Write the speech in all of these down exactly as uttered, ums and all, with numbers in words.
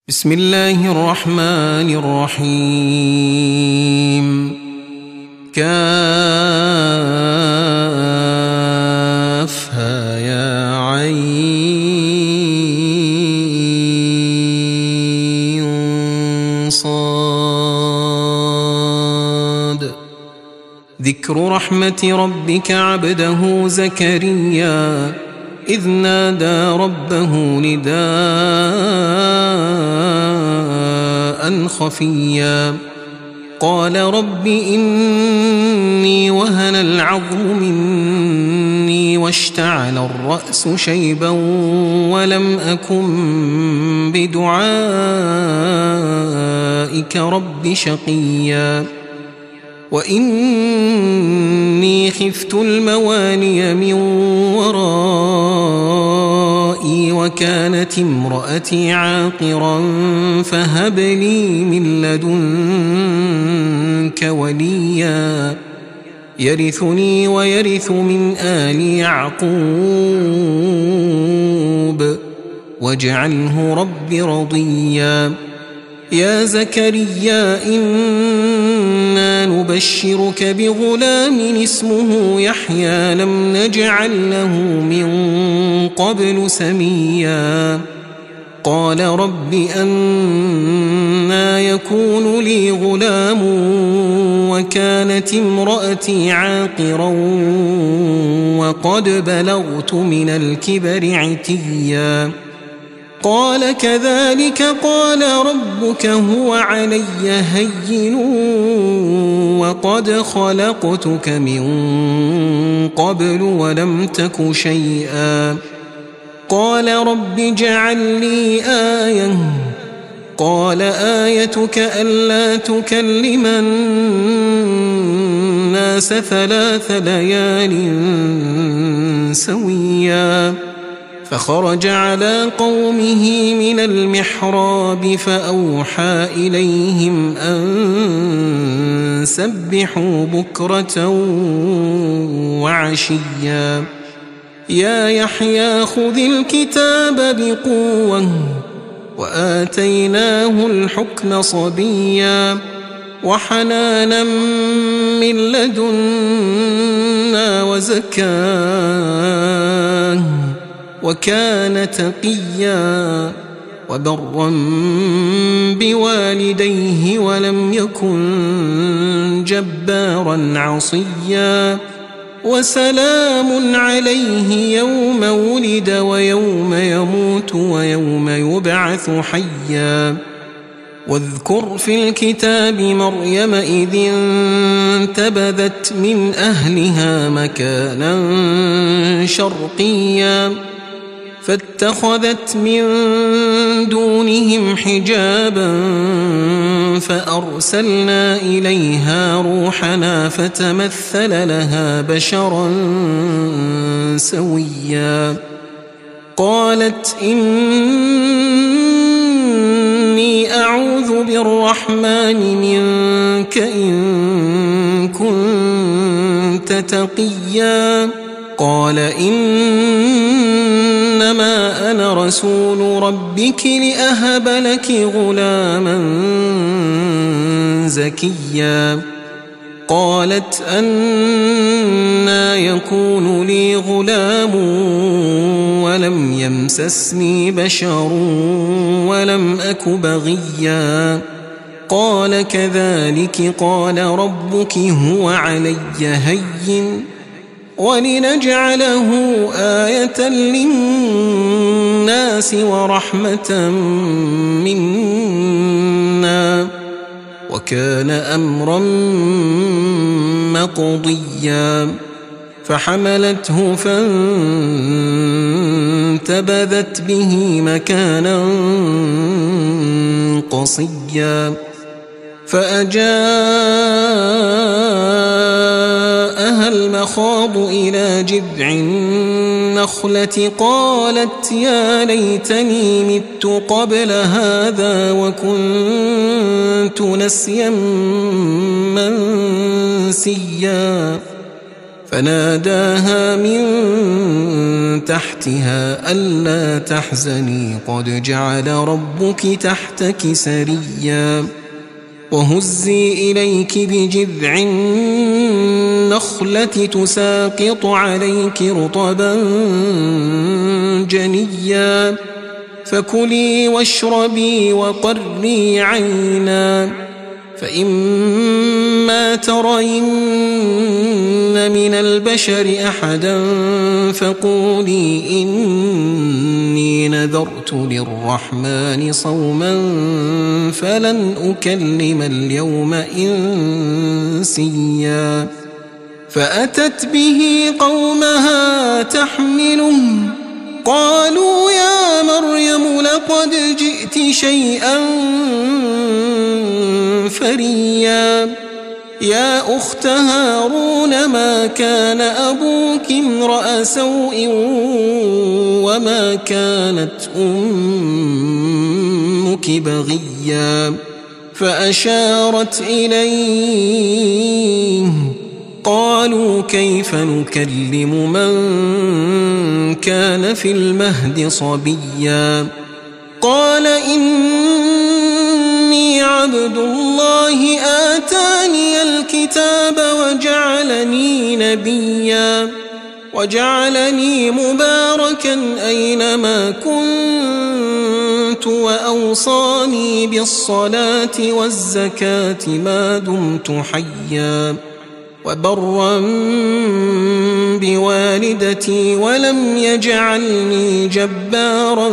بسم الله الرحمن الرحيم. كافها يا عين صاد. ذكر رحمة ربك عبده زكريا إذ نادى ربه نداء خفيا قال رب إني وهن العظم مني واشتعل الرأس شيبا ولم أكن بدعائك رب شقيا وإني خفت الموالي من ورائي وكانت امرأتي عاقرا فهب لي من لدنك وليا يرثني ويرث من آل يعقوب واجعله رب رضيا. يا زكريا إنا نبشرك بغلام اسمه يحيى لم نجعل له من قبل سميا قال رب أنى يكون لي غلام وكانت امرأتي عاقرا وقد بلغت من الكبر عتيا قال كذلك قال ربك هو علي هين وقد خلقتك من قبل ولم تك شيئا قال رب اجعل لي آية قال آيتك ألا تكلم الناس ثلاث ليال سويا فخرج على قومه من المحراب فأوحى إليهم أن سبحوا بكرة وعشيا يا يحيى خذ الكتاب بقوة وآتيناه الحكم صبيا وحنانا من لدنا وزكاه وكان تقيا وبرا بوالديه ولم يكن جبارا عصيا وسلام عليه يوم ولد ويوم يموت ويوم يبعث حيا واذكر في الكتاب مريم إذ انتبذت من أهلها مكانا شرقيا فاتخذت من دونهم حجابا فأرسلنا إليها روحنا فتمثل لها بشرا سويا قالت إني أعوذ بالرحمن منك إن كنت تقيا قال إنما أنا رسول ربك لأهب لك غلاما زكيا قالت أنى يكون لي غلام ولم يمسسني بشر ولم أك بغيا قال كذلك قال ربك هو علي هين ولنجعله آية للناس ورحمة منا وكان أمرا مقضيا فحملته فانتبذت به مكانا قصيا فأجاءها المخاض إلى جذع النخلة قالت يا ليتني مت قبل هذا وكنت نسيا منسيا فناداها من تحتها ألا تحزني قد جعل ربك تحتك سريا وهزي إليك بجذع النخلة تساقط عليك رطبا جنيا فكلي واشربي وقري عينا فإما ترين من البشر أحدا فقولي إني نذرت للرحمن صوما فلن أكلم اليوم إنسيا فأتت به قومها تحمله قالوا يا مريم لقد جئت شيئا فريا يا أخت هارون ما كان أبوك امرأ سوء وما كانت أمك بغيا فأشارت إليه قالوا كيف نكلم من كان في المهد صبيا قال إني عبد الله آتاني الكتاب وجعلني نبيا وجعلني مباركا أينما كنت وأوصاني بالصلاة والزكاة ما دمت حيا وبرا بوالدتي ولم يجعلني جبارا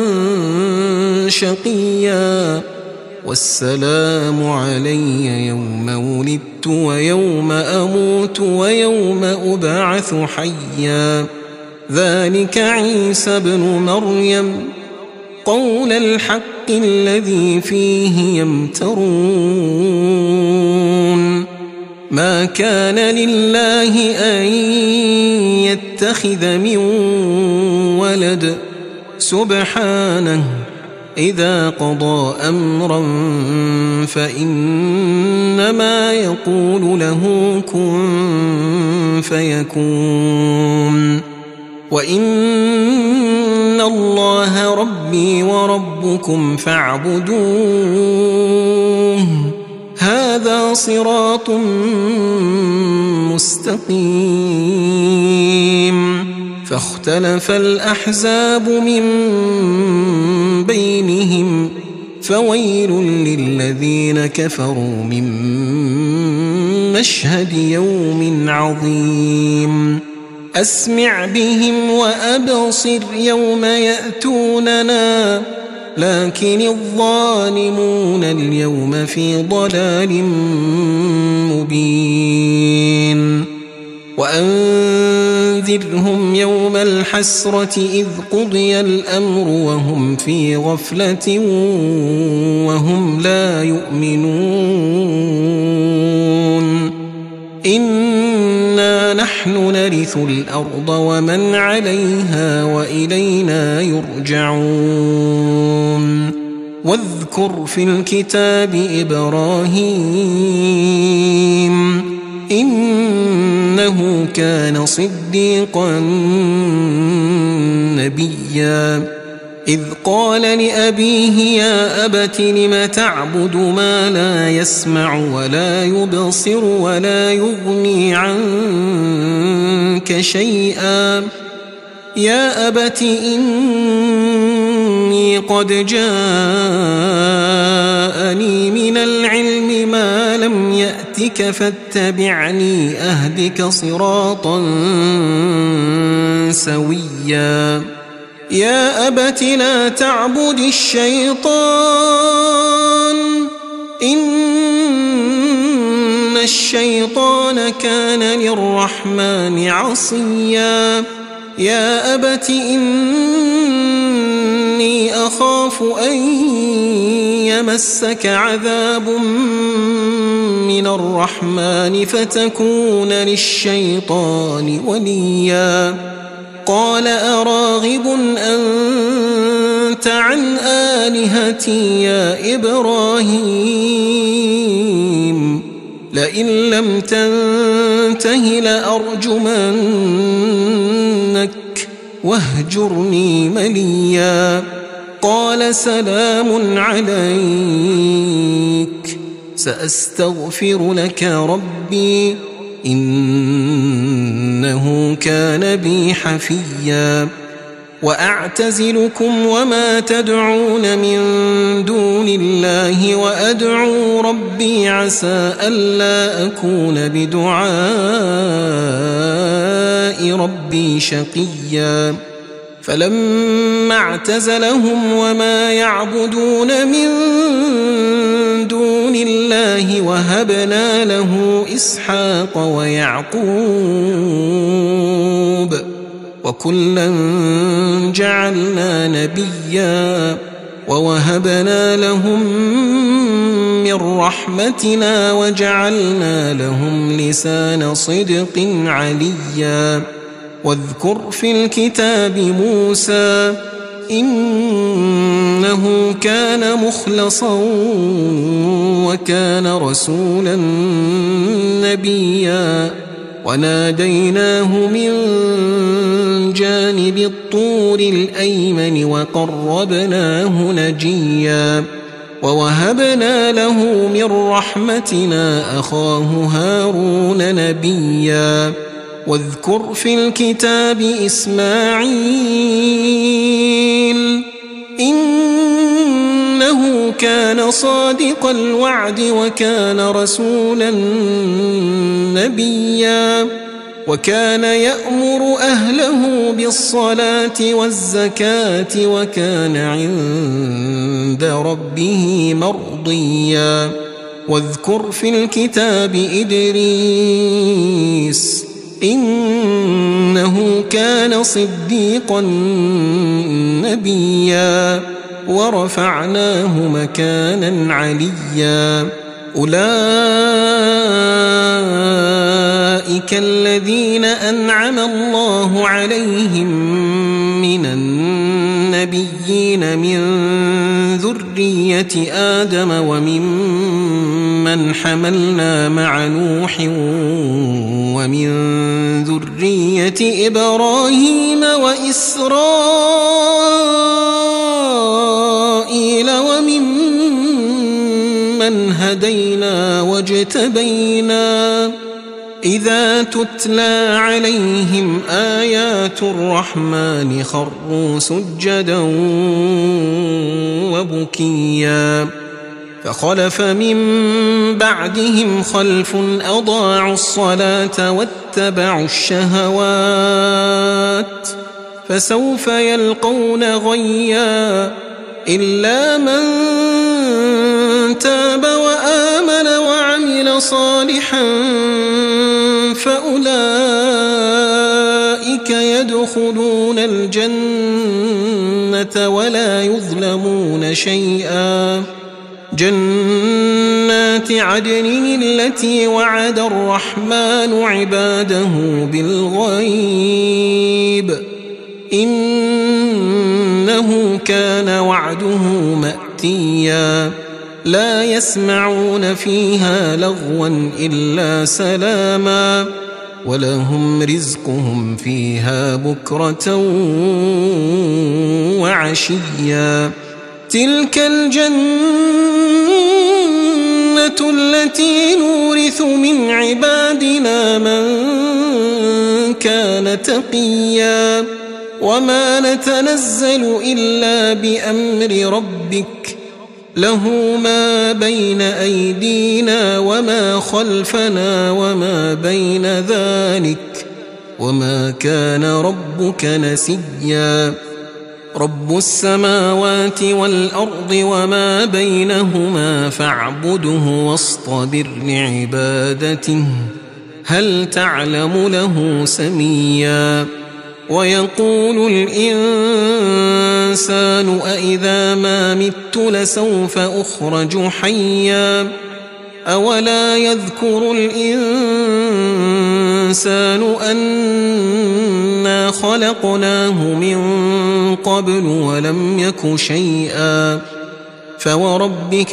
شقيا والسلام علي يوم ولدت ويوم أموت ويوم أبعث حيا ذلك عيسى ابن مريم قول الحق الذي فيه يمترون ما كان لله أن يتخذ من ولد سبحانه إذا قضى أمرا فإنما يقول له كن فيكون وإن الله ربي وربكم فاعبدوه هذا صراط مستقيم فاختلف الأحزاب من بينهم فويل للذين كفروا من مشهد يوم عظيم أسمع بهم وأبصر يوم يأتوننا لكن الظالمون اليوم في ضلال مبين وأنذرهم يوم الحسرة إذ قضي الأمر وهم في غفلة وهم لا يؤمنون إنا نحن نرث الأرض ومن عليها وإلينا يرجعون واذكر في الكتاب إبراهيم إنه كان صديقا نبيا إذ قال لأبيه يا أبت لم تعبد ما لا يسمع ولا يبصر ولا يغني عنك شيئا يا أبت إني قد جاءني من العلم ما لم يأتك فاتبعني أهدك صراطا سويا يا أبت لا تعبد الشيطان إن الشيطان كان للرحمن عصيا يا أبت إني أخاف أن يمسك عذاب من الرحمن فتكون للشيطان وليا قال أراغب أنت عن آلهتي يا إبراهيم لئن لم تنته لأرجمنك واهجرني مليا قال سلام عليك سأستغفر لك ربي إنه كان بي حفيا وأعتزلكم وما تدعون من دون الله وأدعو ربي عسى ألا أكون بدعاء ربي شقيا فلما اعتزلهم وما يعبدون من دون الله وهبنا له إسحاق ويعقوب وكلا جعلنا نبيا ووهبنا لهم من رحمتنا وجعلنا لهم لسان صدق عليا واذكر في الكتاب موسى إنه كان مخلصا وكان رسولا نبيا وناديناه من جانب الطور الأيمن وقربناه نجيا ووهبنا له من رحمتنا أخاه هارون نبيا واذكر في الكتاب إسماعيل إنه كان صادق الوعد وكان رسولا نبيا وكان يأمر أهله بالصلاة والزكاة وكان عند ربه مرضيا واذكر في الكتاب إدريس إنه كان صديقا نبيا ورفعناه مكانا عليا أولئك الذين أنعم الله عليهم من النبيين من ذرية آدم وممن حملنا مع نوح ومن ذرية إبراهيم وإسرائيل وممن هدينا واجتبينا إذا تتلى عليهم آيات الرحمن خروا سجدا وبكيا فخلف من بعدهم خلف أضاعوا الصلاة واتبعوا الشهوات فسوف يلقون غيا إلا من تاب وآمن وعمل صالحا فأولئك يدخلون الجنة ولا يظلمون شيئا جنات عدن التي وعد الرحمن عباده بالغيب إنه كان وعده مأتيا لا يسمعون فيها لغوا إلا سلاما ولهم رزقهم فيها بكرة وعشيا تلك الجنة التي نورث من عبادنا من كان تقيا وما نتنزل إلا بأمر ربك له ما بين أيدينا وما خلفنا وما بين ذلك وما كان ربك نسيا رب السماوات والأرض وما بينهما فاعبده واصطبر لعبادته هل تعلم له سميا ويقول الإنسان أإذا ما مت لسوف أخرج حيا أولا يذكر الإنسان أنا خلقناه من قبل ولم يك شيئا فوربك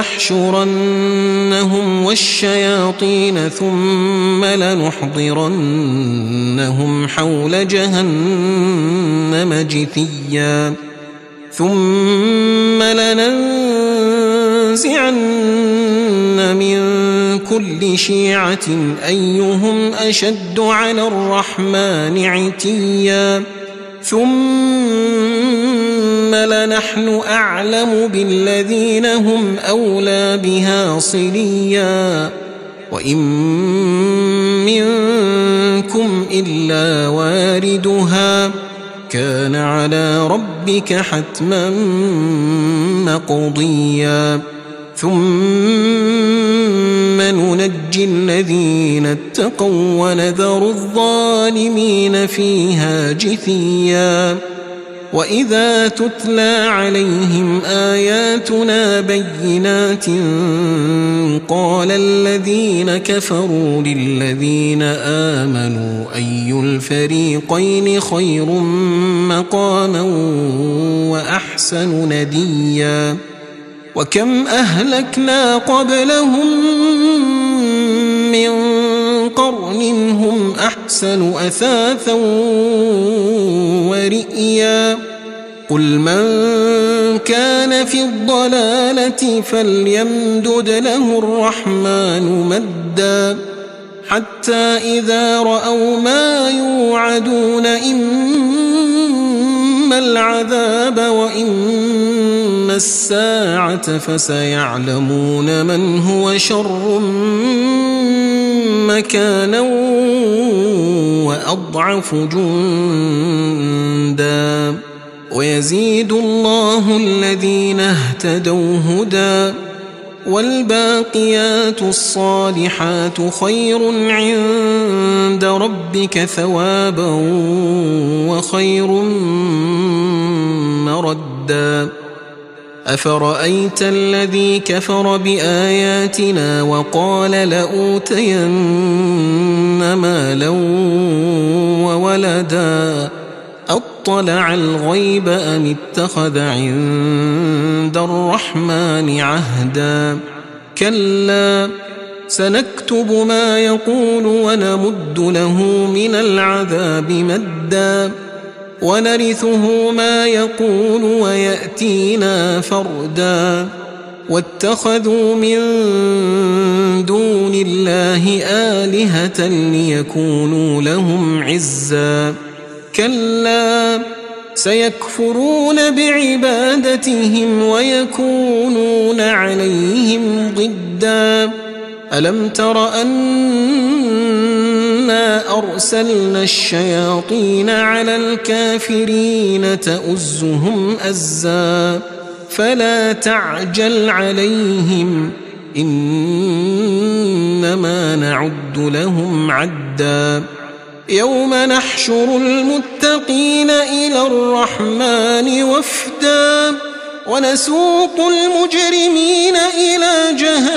لنحشرنهم والشياطين ثم لنحضرنهم حول جهنم جثيا ثم لننزعن من كل شيعة أيهم أشد على الرحمن عتيا ثم لنحن أعلم بالذين هم أولى بها صليا وإن منكم إلا واردها كان على ربك حتما مقضيا ثم ننجي الذين اتقوا ونذر الظالمين فيها جثيا وإذا تتلى عليهم آياتنا بينات قال الذين كفروا للذين آمنوا أي الفريقين خير مقاما وأحسن نديا وكم أهلكنا قبلهم من قرن هم أحسن أثاثا ورئيا قل من كان في الضلالة فليمدد له الرحمن مدا حتى إذا رأوا ما يوعدون إما العذاب وإما الساعة فسيعلمون من هو شر مكانا وأضعف جندا ويزيد الله الذين اهتدوا هدى والباقيات الصالحات خير عند ربك ثوابا وخير مردا أفرأيت الذي كفر بآياتنا وقال لأوتين مالا وولدا أطلع الغيب أم اتخذ عند الرحمن عهدا كلا سنكتب ما يقول ونمد له من العذاب مدا ونرثه ما يقول ويأتينا فردا واتخذوا من دون الله آلهة ليكونوا لهم عزا كلا سيكفرون بعبادتهم ويكونون عليهم ضدا ألم تر أنا أرسلنا الشياطين على الكافرين تؤزهم أزا فلا تعجل عليهم إنما نعد لهم عدا يوم نحشر المتقين إلى الرحمن وفدا ونسوق المجرمين إلى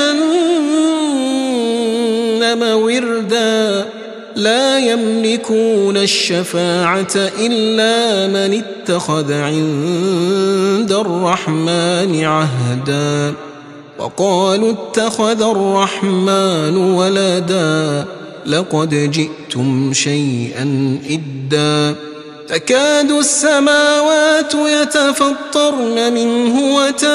جهنم وردا لا يملكون الشفاعة إلا من اتخذ عند الرحمن عهدا وقالوا اتخذ الرحمن ولدا لقد جئتم شيئا إدا تكاد السماوات يتفطرن منه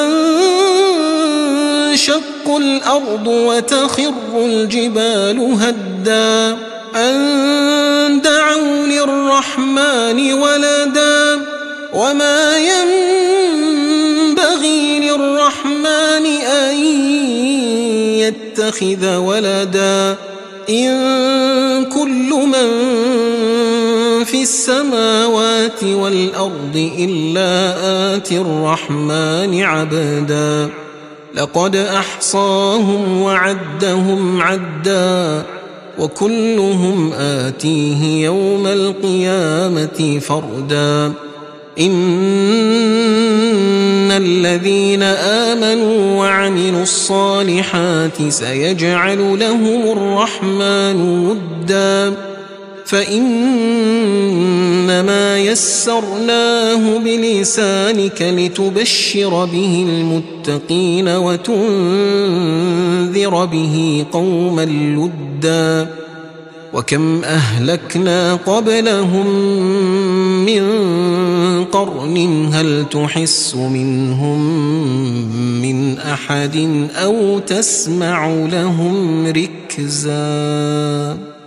وتنشق الأرض وتخر الجبال هدا أن دعوا للرحمن ولدا وما ينبغي للرحمن أن يتخذ ولدا إن كل من في السماوات والأرض إلا آتي الرحمن عبدا لقد أحصاهم وعدهم عدا وكلهم آتيه يوم القيامة فردا إن الذين آمنوا وعملوا الصالحات سيجعل لهم الرحمن ودا فإنما يسرناه بلسانك لتبشر به المتقين وتنذر به قوما لدا وكم أهلكنا قبلهم من قرن هل تحس منهم من أحد أو تسمع لهم ركزا.